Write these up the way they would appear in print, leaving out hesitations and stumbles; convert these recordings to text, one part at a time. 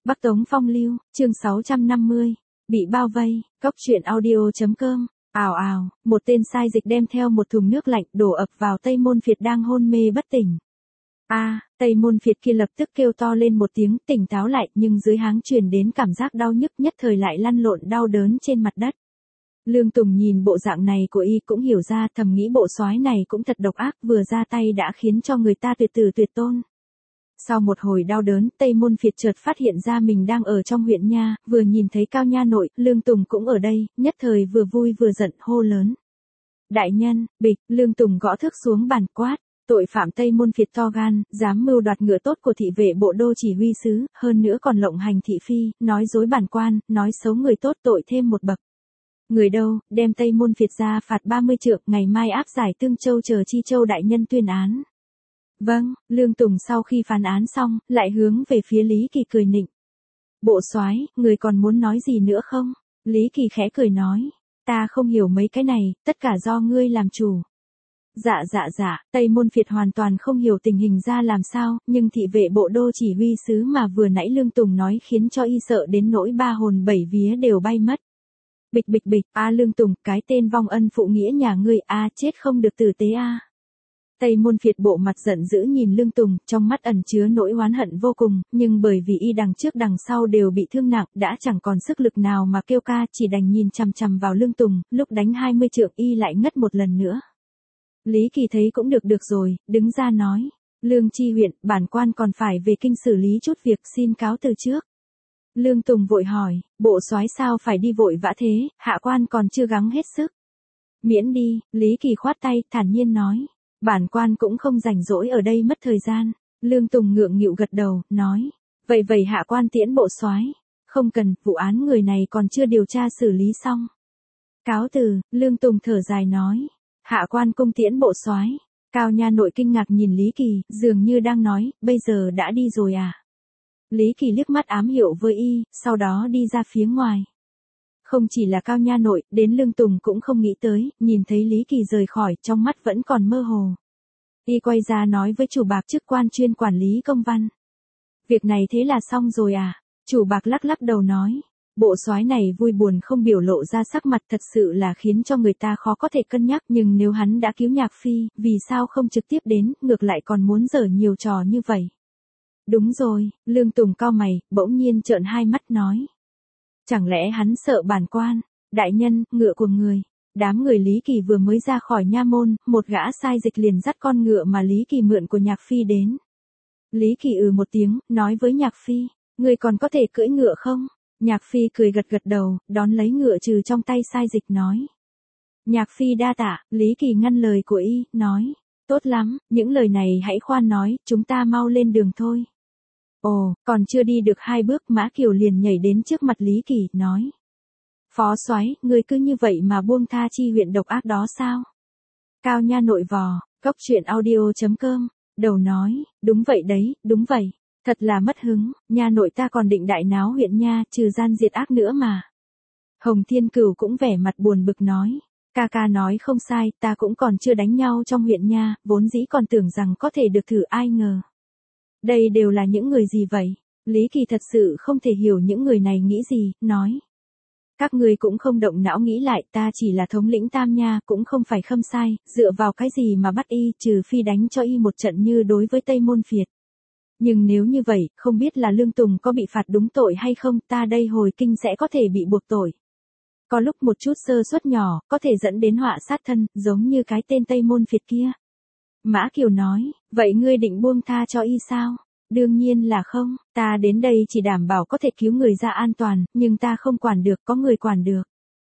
Bắc Tống Phong Lưu, chương 650, bị bao vây, cóc truyện audio.com, ào ào, một tên sai dịch đem theo một thùng nước lạnh đổ ập vào Tây Môn Việt đang hôn mê bất tỉnh. Tây Môn Việt kia lập tức kêu to lên một tiếng, tỉnh táo lại, nhưng dưới háng truyền đến cảm giác đau nhức, nhất thời lại lăn lộn đau đớn trên mặt đất. Lương Tùng nhìn bộ dạng này của y cũng hiểu ra, thầm nghĩ bộ soái này cũng thật độc ác, vừa ra tay đã khiến cho người ta tuyệt tử tuyệt tôn. Sau một hồi đau đớn, Tây Môn Việt chợt phát hiện ra mình đang ở trong huyện nha, vừa nhìn thấy Cao nha nội, Lương Tùng cũng ở đây, nhất thời vừa vui vừa giận hô lớn. Đại nhân, bịch, Lương Tùng gõ thước xuống bàn quát, tội phạm Tây Môn Việt to gan, dám mưu đoạt ngựa tốt của thị vệ bộ đô chỉ huy sứ, hơn nữa còn lộng hành thị phi, nói dối bản quan, nói xấu người tốt, tội thêm một bậc. Người đâu, đem Tây Môn Việt ra phạt 30 trượng, ngày mai áp giải Tương Châu chờ Chi Châu đại nhân tuyên án. Vâng, Lương Tùng sau khi phán án xong, lại hướng về phía Lý Kỳ cười nịnh. Bộ soái, người còn muốn nói gì nữa không? Lý Kỳ khẽ cười nói, ta không hiểu mấy cái này, tất cả do ngươi làm chủ. Dạ, Tây Môn Việt hoàn toàn không hiểu tình hình ra làm sao, nhưng thị vệ bộ đô chỉ huy sứ mà vừa nãy Lương Tùng nói khiến cho y sợ đến nỗi ba hồn bảy vía đều bay mất. Bịch, Lương Tùng, cái tên vong ân phụ nghĩa nhà ngươi, chết không được tử tế Tây Môn Việt bộ mặt giận dữ nhìn Lương Tùng, trong mắt ẩn chứa nỗi oán hận vô cùng, nhưng bởi vì y đằng trước đằng sau đều bị thương nặng, đã chẳng còn sức lực nào mà kêu ca, chỉ đành nhìn chằm chằm vào Lương Tùng, lúc đánh 20 trượng y lại ngất một lần nữa. Lý Kỳ thấy cũng được rồi, đứng ra nói, Lương Chi huyện, bản quan còn phải về kinh xử lý chút việc, xin cáo từ trước. Lương Tùng vội hỏi, bộ soái sao phải đi vội vã thế, hạ quan còn chưa gắng hết sức. Miễn đi, Lý Kỳ khoát tay, thản nhiên nói. Bản quan cũng không rảnh rỗi ở đây mất thời gian. Lương Tùng ngượng nghịu gật đầu, nói. Vậy hạ quan tiễn bộ soái. Không cần, vụ án người này còn chưa điều tra xử lý xong. Cáo từ, Lương Tùng thở dài nói. Hạ quan cung tiễn bộ soái. Cao nha nội kinh ngạc nhìn Lý Kỳ, dường như đang nói, bây giờ đã đi rồi à? Lý Kỳ liếc mắt ám hiệu với y, sau đó đi ra phía ngoài. Không chỉ là Cao nha nội, đến Lương Tùng cũng không nghĩ tới, nhìn thấy Lý Kỳ rời khỏi, trong mắt vẫn còn mơ hồ. Y quay ra nói với chủ bạc chức quan chuyên quản lý công văn. Việc này thế là xong rồi à? Chủ bạc lắc đầu nói. Bộ soái này vui buồn không biểu lộ ra sắc mặt, thật sự là khiến cho người ta khó có thể cân nhắc, nhưng nếu hắn đã cứu Nhạc Phi, vì sao không trực tiếp đến, ngược lại còn muốn giở nhiều trò như vậy? Đúng rồi, Lương Tùng cau mày, bỗng nhiên trợn hai mắt nói. Chẳng lẽ hắn sợ bản quan? Đại nhân, ngựa của người. Đám người Lý Kỳ vừa mới ra khỏi nha môn, một gã sai dịch liền dắt con ngựa mà Lý Kỳ mượn của Nhạc Phi đến. Lý Kỳ một tiếng, nói với Nhạc Phi, người còn có thể cưỡi ngựa không? Nhạc Phi cười gật đầu, đón lấy ngựa trừ trong tay sai dịch nói. Nhạc Phi đa tạ, Lý Kỳ ngăn lời của y, nói. Tốt lắm, những lời này hãy khoan nói, chúng ta mau lên đường thôi. Ồ, còn chưa đi được 2 bước, Mã Kiều liền nhảy đến trước mặt Lý Kỳ, nói. Phó soái, người cứ như vậy mà buông tha chi huyện độc ác đó sao? Cao nha nội vò, cóc truyện audio.com, đầu nói, đúng vậy đấy, đúng vậy. Thật là mất hứng, nha nội ta còn định đại náo huyện nha, trừ gian diệt ác nữa mà. Hồng Thiên Cửu cũng vẻ mặt buồn bực nói. Ca nói không sai, ta cũng còn chưa đánh nhau trong huyện nha, vốn dĩ còn tưởng rằng có thể được thử, ai ngờ. Đây đều là những người gì vậy? Lý Kỳ thật sự không thể hiểu những người này nghĩ gì, nói. Các người cũng không động não nghĩ lại, ta chỉ là thống lĩnh Tam Nha, cũng không phải khâm sai, dựa vào cái gì mà bắt y, trừ phi đánh cho y một trận như đối với Tây Môn Việt. Nhưng nếu như vậy, không biết là Lương Tùng có bị phạt đúng tội hay không, ta đây hồi kinh sẽ có thể bị buộc tội. Có lúc một chút sơ suất nhỏ, có thể dẫn đến họa sát thân, giống như cái tên Tây Môn Việt kia. Mã Kiều nói, vậy ngươi định buông tha cho y sao? Đương nhiên là không, ta đến đây chỉ đảm bảo có thể cứu người ra an toàn, nhưng ta không quản được, có người quản được.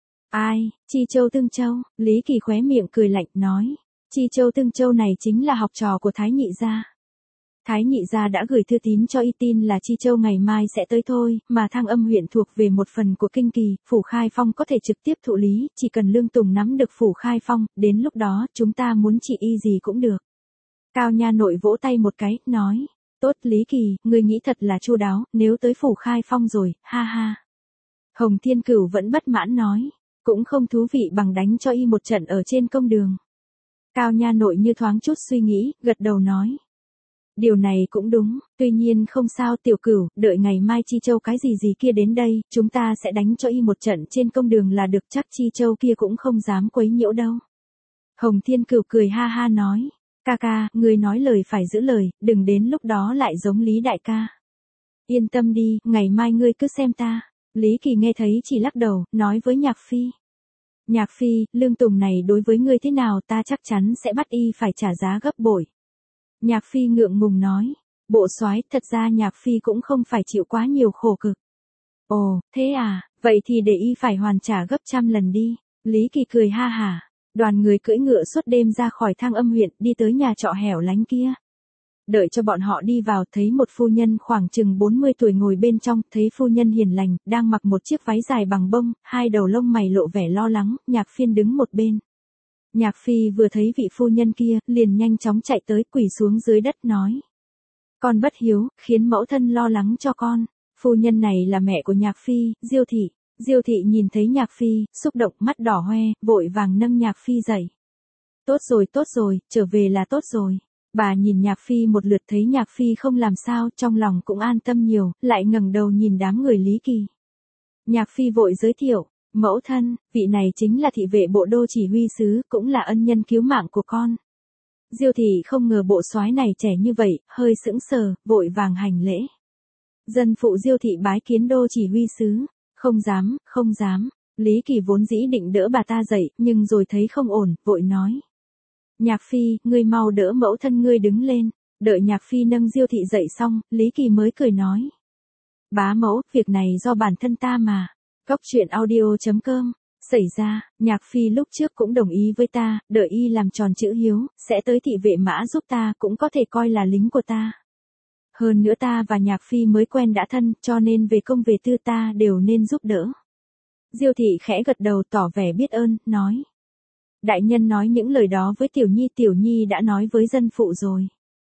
Ai? Chi Châu Tương Châu, Lý Kỳ khóe miệng cười lạnh, nói. Chi Châu Tương Châu này chính là học trò của Thái Nhị gia. Thái Nhị gia đã gửi thư tín cho y, tin là Chi Châu ngày mai sẽ tới thôi, mà Thăng Âm huyện thuộc về một phần của Kinh Kỳ, Phủ Khai Phong có thể trực tiếp thụ lý, chỉ cần Lương Tùng nắm được Phủ Khai Phong, đến lúc đó, chúng ta muốn trị y gì cũng được. Cao nha nội vỗ tay một cái, nói. Tốt Lý Kỳ, người nghĩ thật là chu đáo, nếu tới Phủ Khai Phong rồi, ha ha. Hồng Thiên Cửu vẫn bất mãn nói. Cũng không thú vị bằng đánh cho y một trận ở trên công đường. Cao nha nội như thoáng chút suy nghĩ, gật đầu nói. Điều này cũng đúng, tuy nhiên không sao Tiểu Cửu, đợi ngày mai Chi Châu cái gì gì kia đến đây, chúng ta sẽ đánh cho y một trận trên công đường là được, chắc Chi Châu kia cũng không dám quấy nhiễu đâu. Hồng Thiên Cửu cười ha ha nói, ca ca, ngươi nói lời phải giữ lời, đừng đến lúc đó lại giống Lý đại ca. Yên tâm đi, ngày mai ngươi cứ xem ta. Lý Kỳ nghe thấy chỉ lắc đầu, nói với Nhạc Phi. Nhạc Phi, Lương Tùng này đối với ngươi thế nào, ta chắc chắn sẽ bắt y phải trả giá gấp bội. Nhạc Phi ngượng ngùng nói, bộ soái, thật ra Nhạc Phi cũng không phải chịu quá nhiều khổ cực. Ồ, thế à, vậy thì để y phải hoàn trả gấp trăm lần đi. Lý Kỳ cười ha hả. Đoàn người cưỡi ngựa suốt đêm ra khỏi Thang Âm huyện, đi tới nhà trọ hẻo lánh kia. Đợi cho bọn họ đi vào, thấy một phu nhân khoảng chừng 40 tuổi ngồi bên trong, thấy phu nhân hiền lành, đang mặc một chiếc váy dài bằng bông, hai đầu lông mày lộ vẻ lo lắng, Nhạc Phiên đứng một bên. Nhạc Phi vừa thấy vị phu nhân kia, liền nhanh chóng chạy tới, quỳ xuống dưới đất nói. Con bất hiếu, khiến mẫu thân lo lắng cho con. Phu nhân này là mẹ của Nhạc Phi, Diêu Thị. Diêu Thị nhìn thấy Nhạc Phi, xúc động, mắt đỏ hoe, vội vàng nâng Nhạc Phi dậy. Tốt rồi, trở về là tốt rồi. Bà nhìn Nhạc Phi một lượt thấy Nhạc Phi không làm sao, trong lòng cũng an tâm nhiều, lại ngẩng đầu nhìn đám người Lý Kỳ. Nhạc Phi vội giới thiệu, mẫu thân, vị này chính là thị vệ bộ đô chỉ huy sứ, cũng là ân nhân cứu mạng của con. Diêu Thị không ngờ bộ soái này trẻ như vậy, hơi sững sờ, vội vàng hành lễ. Dân phụ Diêu Thị bái kiến đô chỉ huy sứ. Không dám. Lý Kỳ vốn dĩ định đỡ bà ta dậy, nhưng rồi thấy không ổn, vội nói. Nhạc Phi, ngươi mau đỡ mẫu thân ngươi đứng lên. Đợi Nhạc Phi nâng Diêu Thị dậy xong, Lý Kỳ mới cười nói. Bá mẫu, việc này do bản thân ta mà. Cóc truyện audio.com. Xảy ra, Nhạc Phi lúc trước cũng đồng ý với ta, đợi y làm tròn chữ hiếu, sẽ tới thị vệ mã giúp ta, cũng có thể coi là lính của ta. Hơn nữa ta và Nhạc Phi mới quen đã thân, cho nên về công về tư ta đều nên giúp đỡ. Diêu Thị khẽ gật đầu tỏ vẻ biết ơn, nói. Đại nhân nói những lời đó với Tiểu Nhi đã nói với dân phụ rồi.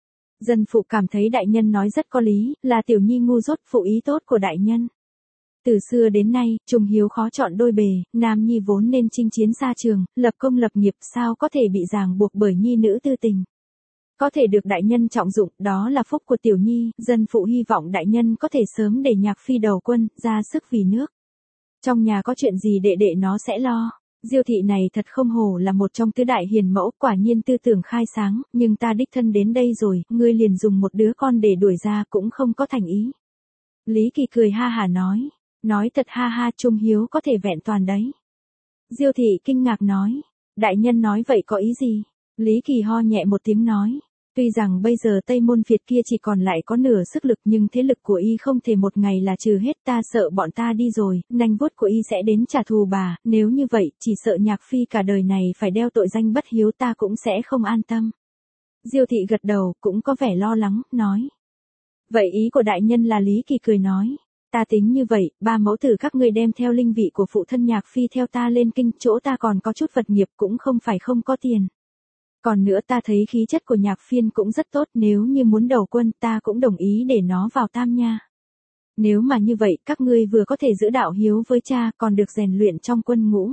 Dân phụ cảm thấy đại nhân nói rất có lý, là Tiểu Nhi ngu dốt phụ ý tốt của đại nhân. Từ xưa đến nay, trung hiếu khó chọn đôi bề, nam nhi vốn nên chinh chiến xa trường, lập công lập nghiệp, sao có thể bị ràng buộc bởi nhi nữ tư tình. Có thể được đại nhân trọng dụng, đó là phúc của Tiểu Nhi, dân phụ hy vọng đại nhân có thể sớm để Nhạc Phi đầu quân, ra sức vì nước. Trong nhà có chuyện gì đệ đệ nó sẽ lo. Diêu Thị này thật không hổ là một trong tứ đại hiền mẫu, quả nhiên tư tưởng khai sáng, nhưng ta đích thân đến đây rồi, ngươi liền dùng một đứa con để đuổi ra cũng không có thành ý. Lý Kỳ cười ha hả nói thật ha ha, trung hiếu có thể vẹn toàn đấy. Diêu Thị kinh ngạc nói, đại nhân nói vậy có ý gì? Lý Kỳ ho nhẹ một tiếng nói, tuy rằng bây giờ Tây Môn Việt kia chỉ còn lại có nửa sức lực nhưng thế lực của y không thể một ngày là trừ hết, ta sợ bọn ta đi rồi, nanh vuốt của y sẽ đến trả thù bà, nếu như vậy, chỉ sợ Nhạc Phi cả đời này phải đeo tội danh bất hiếu, ta cũng sẽ không an tâm. Diêu Thị gật đầu, cũng có vẻ lo lắng, nói. Vậy ý của đại nhân là? Lý Kỳ cười nói. Ta tính như vậy, ba mẫu tử các ngươi đem theo linh vị của phụ thân Nhạc Phi theo ta lên kinh, chỗ ta còn có chút vật nghiệp, cũng không phải không có tiền. Còn nữa ta thấy khí chất của Nhạc Phiên cũng rất tốt, nếu như muốn đầu quân ta cũng đồng ý để nó vào Tam Nha. Nếu mà như vậy, các ngươi vừa có thể giữ đạo hiếu với cha, còn được rèn luyện trong quân ngũ.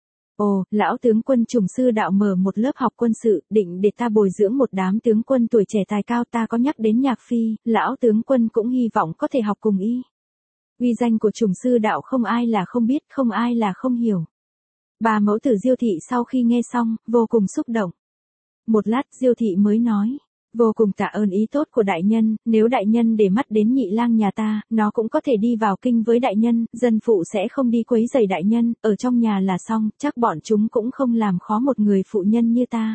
Ồ, lão tướng quân Trùng Sư Đạo mở một lớp học quân sự, định để ta bồi dưỡng một đám tướng quân tuổi trẻ tài cao, ta có nhắc đến Nhạc Phi, lão tướng quân cũng hy vọng có thể học cùng y. Uy danh của Trùng Sư Đạo không ai là không biết, không ai là không hiểu. Bà mẫu tử Diêu Thị sau khi nghe xong, vô cùng xúc động. Một lát Diêu Thị mới nói, vô cùng tạ ơn ý tốt của đại nhân, nếu đại nhân để mắt đến nhị lang nhà ta, nó cũng có thể đi vào kinh với đại nhân, dân phụ sẽ không đi quấy rầy đại nhân, ở trong nhà là xong, chắc bọn chúng cũng không làm khó một người phụ nhân như ta.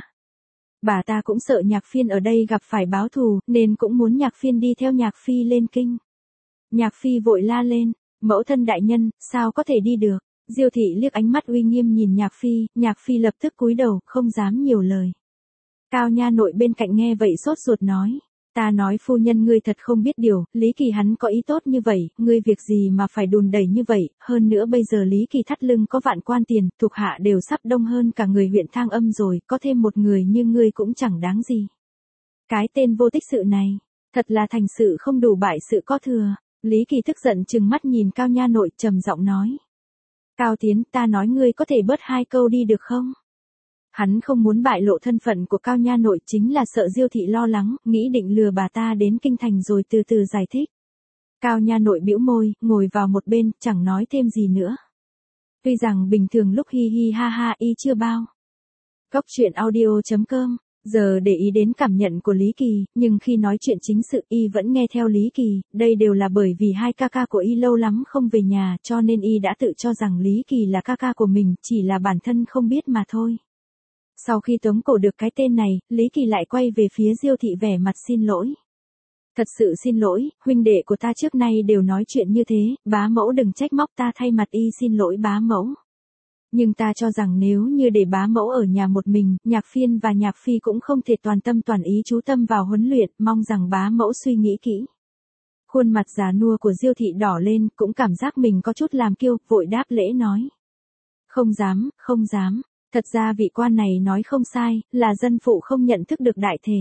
Bà ta cũng sợ Nhạc Phiên ở đây gặp phải báo thù, nên cũng muốn Nhạc Phiên đi theo Nhạc Phi lên kinh. Nhạc Phi vội la lên, mẫu thân đại nhân, sao có thể đi được? Diêu Thị liếc ánh mắt uy nghiêm nhìn Nhạc Phi lập tức cúi đầu, không dám nhiều lời. Cao nha nội bên cạnh nghe vậy sốt ruột nói, ta nói phu nhân ngươi thật không biết điều, Lý Kỳ hắn có ý tốt như vậy, ngươi việc gì mà phải đùn đẩy như vậy, hơn nữa bây giờ Lý Kỳ thắt lưng có vạn quan tiền, thuộc hạ đều sắp đông hơn cả người huyện Thang Âm rồi, có thêm một người như ngươi cũng chẳng đáng gì. Cái tên vô tích sự này, thật là thành sự không đủ bại sự có thừa. Lý Kỳ tức giận trừng mắt nhìn Cao nha nội, trầm giọng nói. Cao Tiến, ta nói ngươi có thể bớt hai câu đi được không? Hắn không muốn bại lộ thân phận của Cao Nha Nội, chính là sợ Diêu thị lo lắng, nghĩ định lừa bà ta đến kinh thành rồi từ từ giải thích. Cao Nha Nội bĩu môi, ngồi vào một bên, chẳng nói thêm gì nữa. Tuy rằng bình thường lúc hi hi ha ha y chưa bao. Cốc truyện audio.com, giờ để ý đến cảm nhận của Lý Kỳ, nhưng khi nói chuyện chính sự y vẫn nghe theo Lý Kỳ, đây đều là bởi vì hai ca ca của y lâu lắm không về nhà, cho nên y đã tự cho rằng Lý Kỳ là ca ca của mình, chỉ là bản thân không biết mà thôi. Sau khi tống cổ được cái tên này, Lý Kỳ lại quay về phía Diêu thị vẻ mặt xin lỗi. Thật sự xin lỗi, huynh đệ của ta trước nay đều nói chuyện như thế, bá mẫu đừng trách móc ta, thay mặt y xin lỗi bá mẫu. Nhưng ta cho rằng nếu như để bá mẫu ở nhà một mình, Nhạc Phiên và Nhạc Phi cũng không thể toàn tâm toàn ý chú tâm vào huấn luyện, mong rằng bá mẫu suy nghĩ kỹ. Khuôn mặt già nua của Diêu thị đỏ lên, cũng cảm giác mình có chút làm kiêu, vội đáp lễ nói. Không dám, không dám. Thật ra vị quan này nói không sai, là dân phụ không nhận thức được đại thể.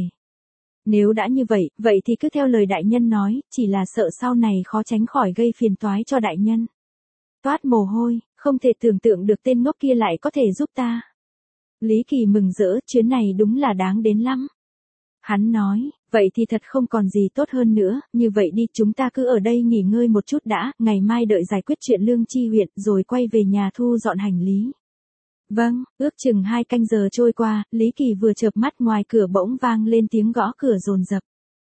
Nếu đã như vậy, vậy thì cứ theo lời đại nhân nói, chỉ là sợ sau này khó tránh khỏi gây phiền toái cho đại nhân. Toát mồ hôi, không thể tưởng tượng được tên ngốc kia lại có thể giúp ta. Lý Kỳ mừng rỡ, chuyến này đúng là đáng đến lắm. Hắn nói, vậy thì thật không còn gì tốt hơn nữa, như vậy đi, chúng ta cứ ở đây nghỉ ngơi một chút đã, ngày mai đợi giải quyết chuyện Lương Chi huyện rồi quay về nhà thu dọn hành lý. Vâng, ước chừng 2 canh giờ trôi qua, Lý Kỳ vừa chợp mắt ngoài cửa bỗng vang lên tiếng gõ cửa dồn dập.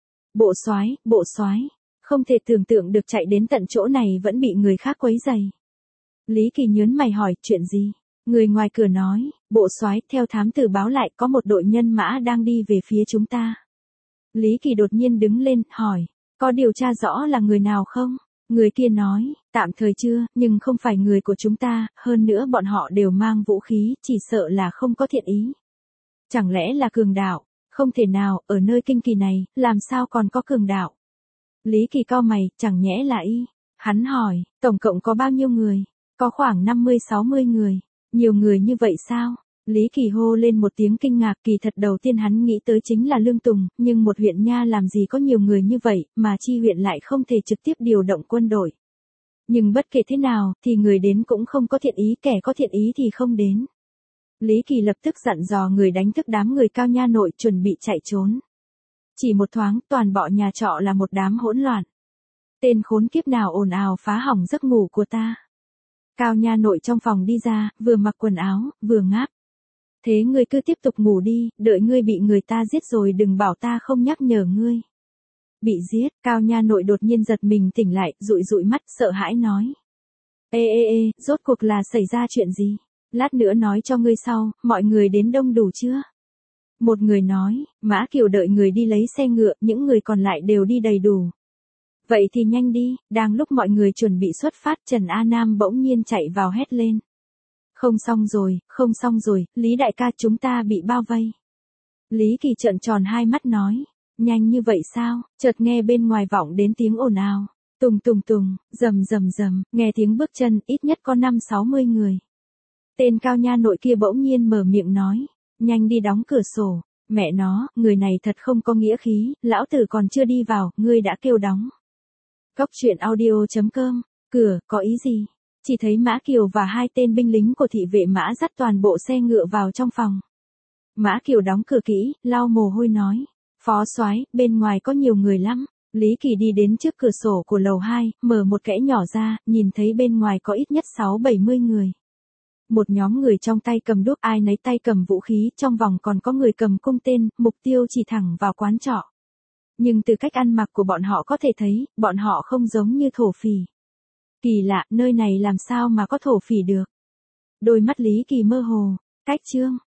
Bộ soái, không thể tưởng tượng được chạy đến tận chỗ này vẫn bị người khác quấy rầy. Lý Kỳ nhớn mày hỏi, chuyện gì? Người ngoài cửa nói, bộ soái, theo thám tử báo lại có một đội nhân mã đang đi về phía chúng ta. Lý Kỳ đột nhiên đứng lên, hỏi, có điều tra rõ là người nào không? Người kia nói, tạm thời chưa, nhưng không phải người của chúng ta, hơn nữa bọn họ đều mang vũ khí, chỉ sợ là không có thiện ý. Chẳng lẽ là cường đạo? Không thể nào, ở nơi kinh kỳ này, làm sao còn có cường đạo? Lý Kỳ cau mày, chẳng nhẽ là y? Hắn hỏi, tổng cộng có bao nhiêu người? Có khoảng 50-60 người. Nhiều người như vậy sao? Lý Kỳ hô lên một tiếng kinh ngạc, kỳ thật đầu tiên hắn nghĩ tới chính là Lương Tùng, nhưng một huyện nha làm gì có nhiều người như vậy, mà chi huyện lại không thể trực tiếp điều động quân đội. Nhưng bất kể thế nào, thì người đến cũng không có thiện ý, kẻ có thiện ý thì không đến. Lý Kỳ lập tức dặn dò người đánh thức đám người Cao Nha Nội chuẩn bị chạy trốn. Chỉ một thoáng, toàn bộ nhà trọ là một đám hỗn loạn. Tên khốn kiếp nào ồn ào phá hỏng giấc ngủ của ta. Cao Nha Nội trong phòng đi ra, vừa mặc quần áo, vừa ngáp. Thế ngươi cứ tiếp tục ngủ đi, đợi ngươi bị người ta giết rồi đừng bảo ta không nhắc nhở ngươi. Bị giết, Cao Nha Nội đột nhiên giật mình tỉnh lại, dụi dụi mắt, sợ hãi nói. Ê, rốt cuộc là xảy ra chuyện gì? Lát nữa nói cho ngươi sau, mọi người đến đông đủ chưa? Một người nói, Mã Kiều đợi người đi lấy xe ngựa, những người còn lại đều đi đầy đủ. Vậy thì nhanh đi, đang lúc mọi người chuẩn bị xuất phát, Trần A Nam bỗng nhiên chạy vào hét lên. Không xong rồi, Lý đại ca, chúng ta bị bao vây. Lý Kỳ trợn tròn hai mắt nói, nhanh như vậy sao? Chợt nghe bên ngoài vọng đến tiếng ồn ào, tùng, rầm, nghe tiếng bước chân, ít nhất có 50-60 người. Tên Cao Nha Nội kia bỗng nhiên mở miệng nói, nhanh đi đóng cửa sổ, mẹ nó, người này thật không có nghĩa khí, lão tử còn chưa đi vào, ngươi đã kêu đóng. Cốc truyện audio.com, cửa, có ý gì? Chỉ thấy Mã Kiều và 2 tên binh lính của thị vệ Mã dắt toàn bộ xe ngựa vào trong phòng. Mã Kiều đóng cửa kỹ, lau mồ hôi nói, phó soái, bên ngoài có nhiều người lắm. Lý Kỳ đi đến trước cửa sổ của lầu 2, mở một kẽ nhỏ ra, nhìn thấy bên ngoài có ít nhất 60-70 người. Một nhóm người trong tay cầm đuốc, ai nấy tay cầm vũ khí, trong vòng còn có người cầm cung tên, mục tiêu chỉ thẳng vào quán trọ. Nhưng từ cách ăn mặc của bọn họ có thể thấy, bọn họ không giống như thổ phỉ. Kỳ lạ, nơi này làm sao mà có thổ phỉ được? Đôi mắt Lý Kỳ mơ hồ, cách chương.